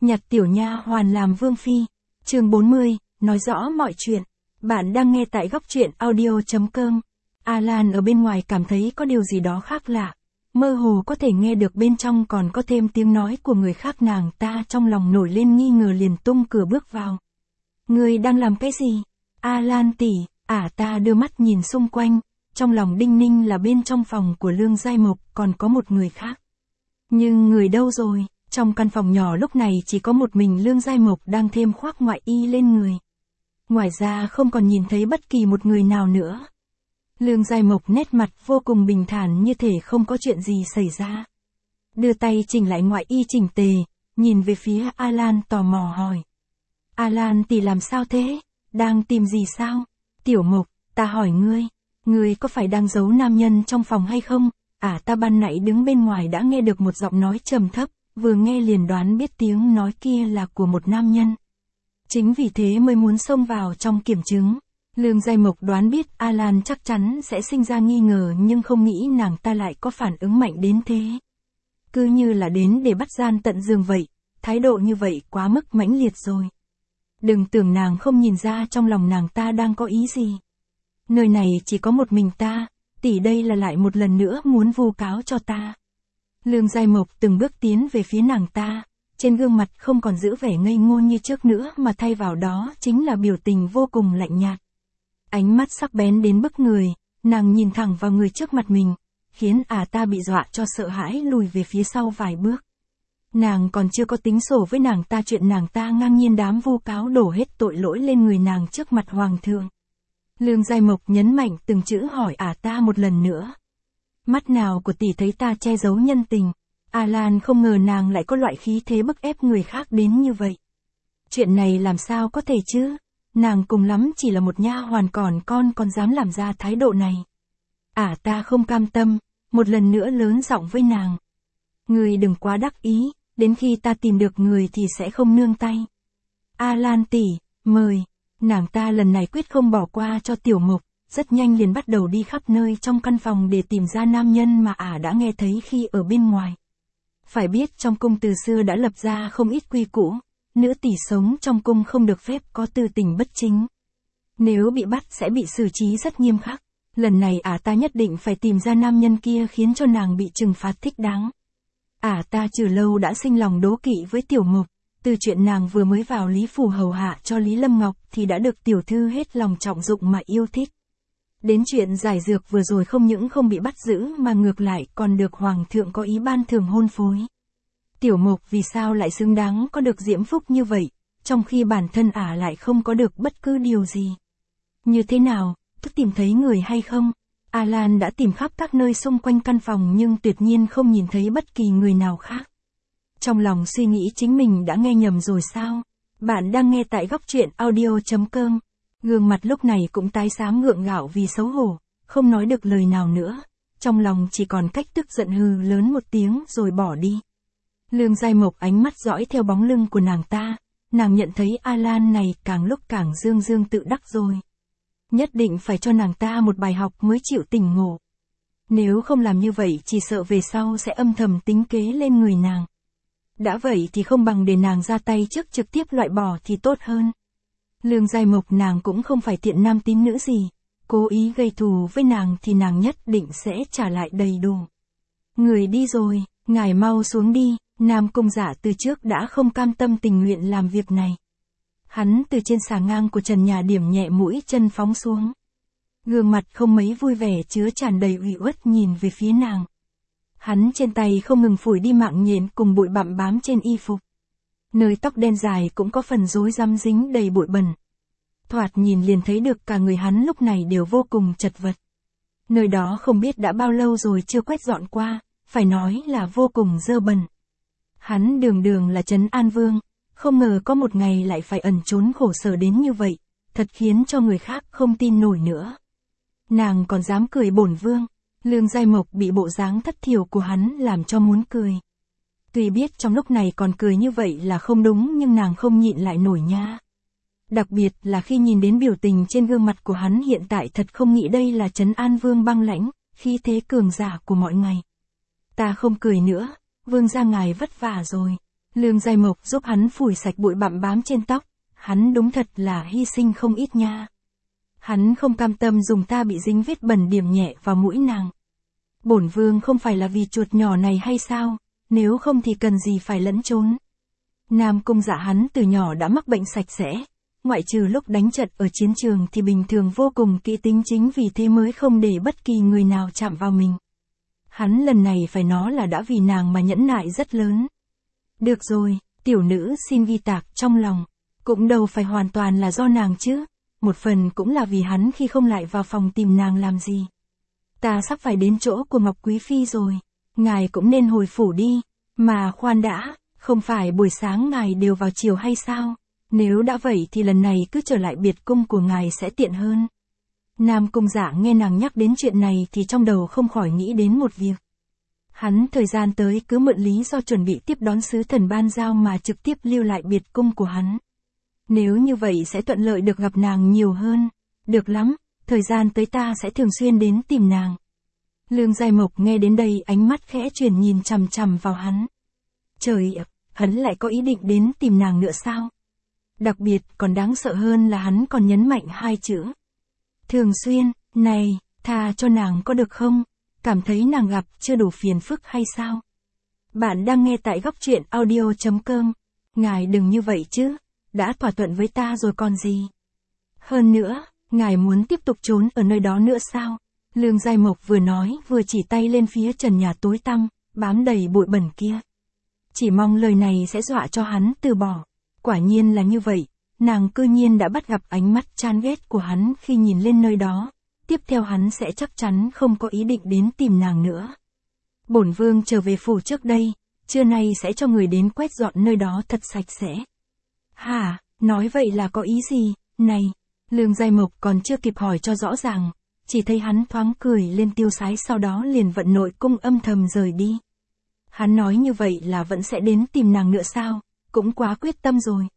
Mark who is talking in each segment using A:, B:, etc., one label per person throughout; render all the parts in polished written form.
A: Nhặt tiểu nha hoàn làm vương phi. Chương 40, nói rõ mọi chuyện. Bạn đang nghe tại góc truyện audio.com. Alan ở bên ngoài cảm thấy có điều gì đó khác lạ. Mơ hồ có thể nghe được bên trong còn có thêm tiếng nói của người khác, nàng ta trong lòng nổi lên nghi ngờ liền tung cửa bước vào. Người đang làm cái gì? Alan tỷ, ta đưa mắt nhìn xung quanh, trong lòng đinh ninh là bên trong phòng của Lương Giai Mộc còn có một người khác. Nhưng người đâu rồi? Trong căn phòng nhỏ lúc này chỉ có một mình Lương Giai Mộc đang thêm khoác ngoại y lên người. Ngoài ra không còn nhìn thấy bất kỳ một người nào nữa. Lương Giai Mộc nét mặt vô cùng bình thản như thể không có chuyện gì xảy ra. Đưa tay chỉnh lại ngoại y chỉnh tề, nhìn về phía Alan tò mò hỏi. Alan tỷ làm sao thế? Đang tìm gì sao? Tiểu Mộc, ta hỏi ngươi có phải đang giấu nam nhân trong phòng hay không? Ta ban nãy đứng bên ngoài đã nghe được một giọng nói trầm thấp, vừa nghe liền đoán biết tiếng nói kia là của một nam nhân. Chính vì thế mới muốn xông vào trong kiểm chứng. Lương Giai Mộc đoán biết Alan chắc chắn sẽ sinh ra nghi ngờ nhưng không nghĩ nàng ta lại có phản ứng mạnh đến thế. Cứ như là đến để bắt gian tận giường vậy, thái độ như vậy quá mức mãnh liệt rồi. Đừng tưởng nàng không nhìn ra trong lòng nàng ta đang có ý gì. Nơi này chỉ có một mình ta, tỷ đây là lại một lần nữa muốn vu cáo cho ta. Lương Giai Mộc từng bước tiến về phía nàng ta, trên gương mặt không còn giữ vẻ ngây ngô như trước nữa mà thay vào đó chính là biểu tình vô cùng lạnh nhạt. Ánh mắt sắc bén đến bức người, nàng nhìn thẳng vào người trước mặt mình, khiến ta bị dọa cho sợ hãi lùi về phía sau vài bước. Nàng còn chưa có tính sổ với nàng ta chuyện nàng ta ngang nhiên đám vu cáo đổ hết tội lỗi lên người nàng trước mặt hoàng thượng. Lương Giai Mộc nhấn mạnh từng chữ hỏi ta một lần nữa. Mắt nào của tỷ thấy ta che giấu nhân tình? Alan không ngờ nàng lại có loại khí thế bức ép người khác đến như vậy. Chuyện này làm sao có thể chứ? Nàng cùng lắm chỉ là một nha hoàn còn dám làm ra thái độ này. Ta không cam tâm, một lần nữa lớn giọng với nàng. Người đừng quá đắc ý, đến khi ta tìm được người thì sẽ không nương tay. Alan tỷ, mời. Nàng ta lần này quyết không bỏ qua cho Tiểu Mộc, rất nhanh liền bắt đầu đi khắp nơi trong căn phòng để tìm ra nam nhân mà đã nghe thấy khi ở bên ngoài. Phải biết trong cung từ xưa đã lập ra không ít quy củ, nữ tỷ sống trong cung không được phép có tư tình bất chính. Nếu bị bắt sẽ bị xử trí rất nghiêm khắc. Lần này ta nhất định phải tìm ra nam nhân kia khiến cho nàng bị trừng phạt thích đáng. Ta từ lâu đã sinh lòng đố kỵ với Tiểu Mộc, từ chuyện nàng vừa mới vào Lý Phủ hầu hạ cho Lý Lâm Ngọc thì đã được tiểu thư hết lòng trọng dụng mà yêu thích. Đến chuyện giải dược vừa rồi không những không bị bắt giữ mà ngược lại còn được hoàng thượng có ý ban thưởng hôn phối. Tiểu Mộc vì sao lại xứng đáng có được diễm phúc như vậy, trong khi bản thân lại không có được bất cứ điều gì. Như thế nào, thức tìm thấy người hay không? Alan đã tìm khắp các nơi xung quanh căn phòng nhưng tuyệt nhiên không nhìn thấy bất kỳ người nào khác. Trong lòng suy nghĩ chính mình đã nghe nhầm rồi sao? Bạn đang nghe tại góc truyện audio.com. Gương mặt lúc này cũng tái xám ngượng ngạo vì xấu hổ, không nói được lời nào nữa. Trong lòng chỉ còn cách tức giận hừ lớn một tiếng rồi bỏ đi. Lương Giai Mộc ánh mắt dõi theo bóng lưng của nàng ta. Nàng nhận thấy Alan này càng lúc càng dương tự đắc rồi. Nhất định phải cho nàng ta một bài học mới chịu tỉnh ngộ. Nếu không làm như vậy chỉ sợ về sau sẽ âm thầm tính kế lên người nàng. Đã vậy thì không bằng để nàng ra tay trước trực tiếp loại bỏ thì tốt hơn. Lương Giai Mộc nàng cũng không phải thiện nam tín nữ gì. Cố ý gây thù với nàng thì nàng nhất định sẽ trả lại đầy đủ. Người đi rồi, ngài mau xuống đi. Nam Cung Giả từ trước đã không cam tâm tình nguyện làm việc này. Hắn từ trên xà ngang của trần nhà điểm nhẹ mũi chân phóng xuống. Gương mặt không mấy vui vẻ chứa tràn đầy ủy uất nhìn về phía nàng. Hắn trên tay không ngừng phủi đi mạng nhện cùng bụi bặm bám trên y phục. Nơi tóc đen dài cũng có phần rối rắm dính đầy bụi bẩn. Thoạt nhìn liền thấy được cả người hắn lúc này đều vô cùng chật vật. Nơi đó không biết đã bao lâu rồi chưa quét dọn qua, phải nói là vô cùng dơ bẩn. Hắn đường là Trấn An Vương, không ngờ có một ngày lại phải ẩn trốn khổ sở đến như vậy, thật khiến cho người khác không tin nổi nữa. Nàng còn dám cười bổn vương. Lương Giai Mộc bị bộ dáng thất thiểu của hắn làm cho muốn cười. Tuy biết trong lúc này còn cười như vậy là không đúng nhưng nàng không nhịn lại nổi nha. Đặc biệt là khi nhìn đến biểu tình trên gương mặt của hắn hiện tại thật không nghĩ đây là Trấn An Vương băng lãnh, khí thế cường giả của mọi ngày. Ta không cười nữa, vương gia ngài vất vả rồi. Lương Giai Mộc giúp hắn phủi sạch bụi bặm bám trên tóc, hắn đúng thật là hy sinh không ít nha. Hắn không cam tâm dùng ta bị dính vết bẩn điểm nhẹ vào mũi nàng. Bổn vương không phải là vì chuột nhỏ này hay sao, nếu không thì cần gì phải lẫn trốn. Nam Cung Dạ hắn từ nhỏ đã mắc bệnh sạch sẽ, ngoại trừ lúc đánh trận ở chiến trường thì bình thường vô cùng kỹ tính, chính vì thế mới không để bất kỳ người nào chạm vào mình. Hắn lần này phải nói là đã vì nàng mà nhẫn nại rất lớn. Được rồi, tiểu nữ xin ghi tạc trong lòng, cũng đâu phải hoàn toàn là do nàng chứ, một phần cũng là vì hắn khi không lại vào phòng tìm nàng làm gì. Ta sắp phải đến chỗ của Ngọc Quý Phi rồi, ngài cũng nên hồi phủ đi, mà khoan đã, không phải buổi sáng ngài đều vào chiều hay sao, nếu đã vậy thì lần này cứ trở lại biệt cung của ngài sẽ tiện hơn. Nam Cung Dạ nghe nàng nhắc đến chuyện này thì trong đầu không khỏi nghĩ đến một việc. Hắn thời gian tới cứ mượn lý do chuẩn bị tiếp đón sứ thần ban giao mà trực tiếp lưu lại biệt cung của hắn. Nếu như vậy sẽ thuận lợi được gặp nàng nhiều hơn. Được lắm, thời gian tới ta sẽ thường xuyên đến tìm nàng. Lương Giai Mộc nghe đến đây ánh mắt khẽ chuyển nhìn chằm chằm vào hắn. Trời ạ, hắn lại có ý định đến tìm nàng nữa sao? Đặc biệt còn đáng sợ hơn là hắn còn nhấn mạnh hai chữ. Thường xuyên, này, tha cho nàng có được không? Cảm thấy nàng gặp chưa đủ phiền phức hay sao? Bạn đang nghe tại góc truyện audio.com. Ngài đừng như vậy chứ, đã thỏa thuận với ta rồi còn gì. Hơn nữa, ngài muốn tiếp tục trốn ở nơi đó nữa sao? Lương Giai Mộc vừa nói vừa chỉ tay lên phía trần nhà tối tăm, bám đầy bụi bẩn kia. Chỉ mong lời này sẽ dọa cho hắn từ bỏ. Quả nhiên là như vậy, nàng cư nhiên đã bắt gặp ánh mắt chán ghét của hắn khi nhìn lên nơi đó. Tiếp theo hắn sẽ chắc chắn không có ý định đến tìm nàng nữa. Bổn vương trở về phủ trước đây, trưa nay sẽ cho người đến quét dọn nơi đó thật sạch sẽ. Hả, nói vậy là có ý gì, này? Lương Giai Mộc còn chưa kịp hỏi cho rõ ràng, chỉ thấy hắn thoáng cười lên tiêu sái, sau đó liền vận nội cung âm thầm rời đi. Hắn nói như vậy là vẫn sẽ đến tìm nàng nữa sao, cũng quá quyết tâm rồi.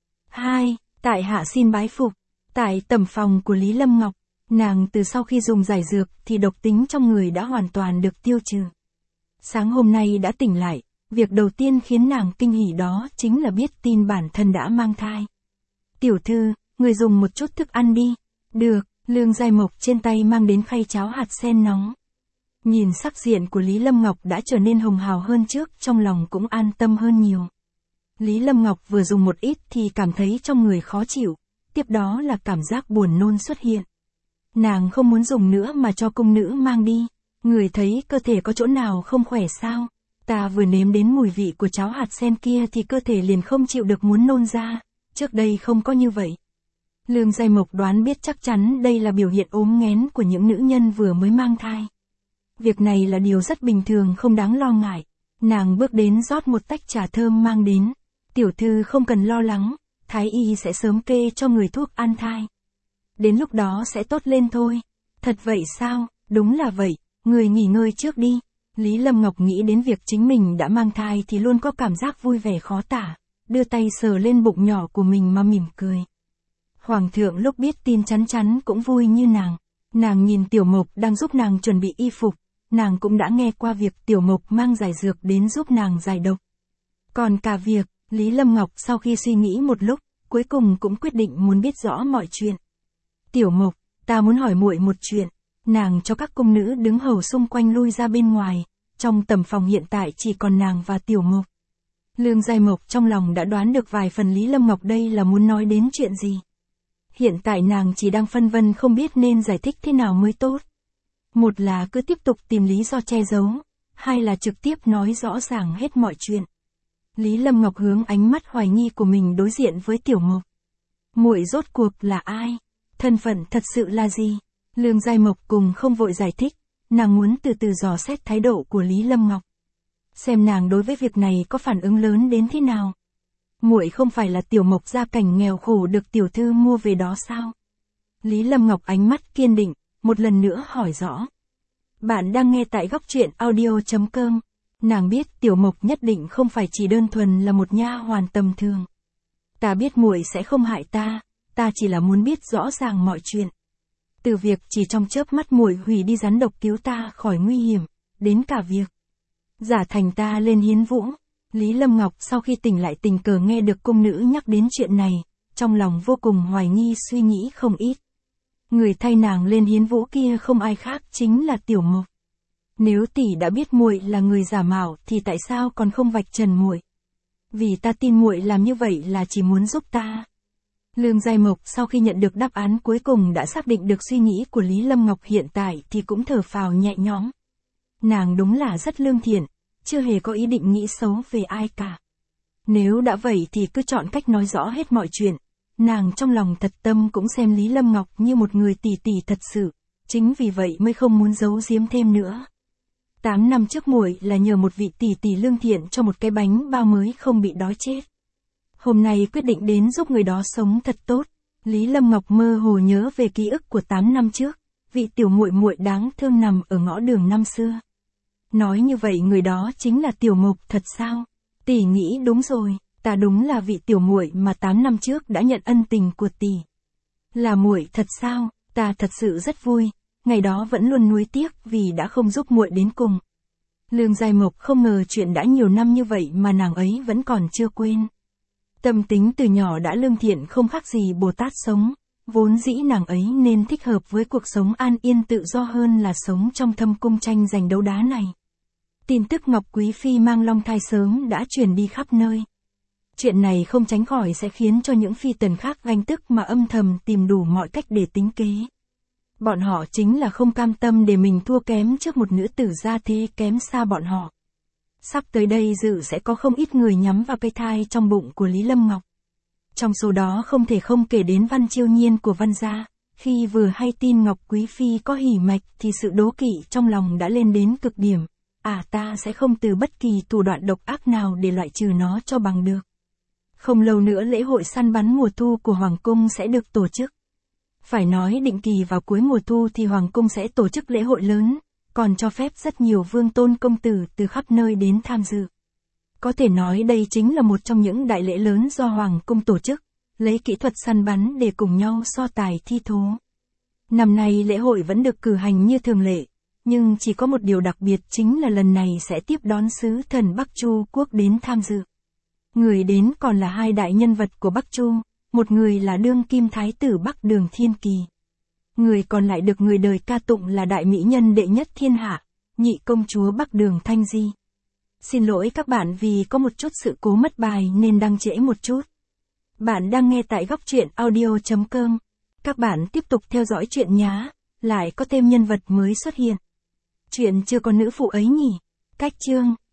A: Tại hạ xin bái phục. Tại tẩm phòng của Lý Lâm Ngọc, nàng từ sau khi dùng giải dược thì độc tính trong người đã hoàn toàn được tiêu trừ. Sáng hôm nay đã tỉnh lại, việc đầu tiên khiến nàng kinh hỉ đó chính là biết tin bản thân đã mang thai. Tiểu thư, người dùng một chút thức ăn đi. Được, Lương Giai Mộc trên tay mang đến khay cháo hạt sen nóng. Nhìn sắc diện của Lý Lâm Ngọc đã trở nên hồng hào hơn trước, trong lòng cũng an tâm hơn nhiều. Lý Lâm Ngọc vừa dùng một ít thì cảm thấy trong người khó chịu, tiếp đó là cảm giác buồn nôn xuất hiện. Nàng không muốn dùng nữa mà cho cung nữ mang đi. Người thấy cơ thể có chỗ nào không khỏe sao? Ta vừa nếm đến mùi vị của cháo hạt sen kia thì cơ thể liền không chịu được muốn nôn ra. Trước đây không có như vậy. Lương Giai Mộc đoán biết chắc chắn đây là biểu hiện ốm nghén của những nữ nhân vừa mới mang thai. Việc này là điều rất bình thường, không đáng lo ngại. Nàng bước đến rót một tách trà thơm mang đến. Tiểu thư không cần lo lắng, thái y sẽ sớm kê cho người thuốc an thai. Đến lúc đó sẽ tốt lên thôi. Thật vậy sao? Đúng là vậy, người nghỉ ngơi trước đi. Lý Lâm Ngọc nghĩ đến việc chính mình đã mang thai thì luôn có cảm giác vui vẻ khó tả, đưa tay sờ lên bụng nhỏ của mình mà mỉm cười. Hoàng thượng lúc biết tin chắn chắn cũng vui như nàng. Nàng nhìn Tiểu Mộc đang giúp nàng chuẩn bị y phục, nàng cũng đã nghe qua việc Tiểu Mộc mang giải dược đến giúp nàng giải độc. Còn cả việc, Lý Lâm Ngọc sau khi suy nghĩ một lúc, cuối cùng cũng quyết định muốn biết rõ mọi chuyện. Tiểu Mộc, ta muốn hỏi muội một chuyện. Nàng cho các cung nữ đứng hầu xung quanh lui ra bên ngoài, trong tầm phòng hiện tại chỉ còn nàng và Tiểu Mộc. Lương Giai Mộc trong lòng đã đoán được vài phần Lý Lâm Ngọc đây là muốn nói đến chuyện gì. Hiện tại nàng chỉ đang phân vân không biết nên giải thích thế nào mới tốt. Một là cứ tiếp tục tìm lý do che giấu, hai là trực tiếp nói rõ ràng hết mọi chuyện. Lý Lâm Ngọc hướng ánh mắt hoài nghi của mình đối diện với Tiểu Mộc. Muội rốt cuộc là ai? Thân phận thật sự là gì? Lương Giai Mộc cùng không vội giải thích, nàng muốn từ từ dò xét thái độ của Lý Lâm Ngọc. Xem nàng đối với việc này có phản ứng lớn đến thế nào. Muội không phải là Tiểu Mộc gia cảnh nghèo khổ được tiểu thư mua về đó sao? Lý Lâm Ngọc ánh mắt kiên định, một lần nữa hỏi rõ. Bạn đang nghe tại góc truyện audio.com. Nàng biết Tiểu Mộc nhất định không phải chỉ đơn thuần là một nha hoàn tầm thường. Ta biết muội sẽ không hại ta, ta chỉ là muốn biết rõ ràng mọi chuyện. Từ việc chỉ trong chớp mắt muội hủy đi rắn độc cứu ta khỏi nguy hiểm, đến cả việc giả thành ta lên hiến vũ, Lý Lâm Ngọc sau khi tỉnh lại tình cờ nghe được cung nữ nhắc đến chuyện này, trong lòng vô cùng hoài nghi suy nghĩ không ít. Người thay nàng lên hiến vũ kia không ai khác chính là Tiểu Mộc. Nếu tỷ đã biết muội là người giả mạo thì tại sao còn không vạch trần muội? Vì ta tin muội làm như vậy là chỉ muốn giúp ta. Lương Giai Mộc sau khi nhận được đáp án cuối cùng đã xác định được suy nghĩ của Lý Lâm Ngọc hiện tại thì cũng thở phào nhẹ nhõm. Nàng đúng là rất lương thiện, chưa hề có ý định nghĩ xấu về ai cả. Nếu đã vậy thì cứ chọn cách nói rõ hết mọi chuyện. Nàng trong lòng thật tâm cũng xem Lý Lâm Ngọc như một người tỷ tỷ thật sự, chính vì vậy mới không muốn giấu giếm thêm nữa. 8 năm trước muội là nhờ một vị tỷ tỷ lương thiện cho một cái bánh bao mới không bị đói chết. Hôm nay quyết định đến giúp người đó sống thật tốt. Lý Lâm Ngọc mơ hồ nhớ về ký ức của 8 năm trước, vị tiểu muội muội đáng thương nằm ở ngõ đường năm xưa. Nói như vậy người đó chính là Tiểu Mộc thật sao? Tỷ nghĩ đúng rồi, ta đúng là vị tiểu muội mà 8 năm trước đã nhận ân tình của tỷ. Là muội thật sao? Ta thật sự rất vui, ngày đó vẫn luôn nuối tiếc vì đã không giúp muội đến cùng. Lương Giai Mộc không ngờ chuyện đã nhiều năm như vậy mà nàng ấy vẫn còn chưa quên. Tâm tính từ nhỏ đã lương thiện không khác gì Bồ Tát sống, vốn dĩ nàng ấy nên thích hợp với cuộc sống an yên tự do hơn là sống trong thâm cung tranh giành đấu đá này. Tin tức Ngọc Quý Phi mang long thai sớm đã truyền đi khắp nơi. Chuyện này không tránh khỏi sẽ khiến cho những phi tần khác ganh tức mà âm thầm tìm đủ mọi cách để tính kế. Bọn họ chính là không cam tâm để mình thua kém trước một nữ tử gia thế kém xa bọn họ. Sắp tới đây dự sẽ có không ít người nhắm vào cái thai trong bụng của Lý Lâm Ngọc. Trong số đó không thể không kể đến Văn Chiêu Nhiên của Văn gia. Khi vừa hay tin Ngọc Quý Phi có hỉ mạch thì sự đố kỵ trong lòng đã lên đến cực điểm. Ta sẽ không từ bất kỳ thủ đoạn độc ác nào để loại trừ nó cho bằng được. Không lâu nữa lễ hội săn bắn mùa thu của Hoàng cung sẽ được tổ chức. Phải nói định kỳ vào cuối mùa thu thì Hoàng cung sẽ tổ chức lễ hội lớn, còn cho phép rất nhiều vương tôn công tử từ khắp nơi đến tham dự. Có thể nói đây chính là một trong những đại lễ lớn do Hoàng cung tổ chức, lấy kỹ thuật săn bắn để cùng nhau so tài thi thố. Năm nay lễ hội vẫn được cử hành như thường lệ, nhưng chỉ có một điều đặc biệt chính là lần này sẽ tiếp đón sứ thần Bắc Chu quốc đến tham dự. Người đến còn là hai đại nhân vật của Bắc Chu, một người là đương kim thái tử Bắc Đường Thiên Kỳ. Người còn lại được người đời ca tụng là đại mỹ nhân đệ nhất thiên hạ, nhị công chúa Bắc Đường Thanh Di. Xin lỗi các bạn vì có một chút sự cố mất bài nên đăng trễ một chút. Bạn đang nghe tại góc truyện audio.com. Các bạn tiếp tục theo dõi chuyện nhá, lại có thêm nhân vật mới xuất hiện. Chuyện chưa có nữ phụ ấy nhỉ? Cách chương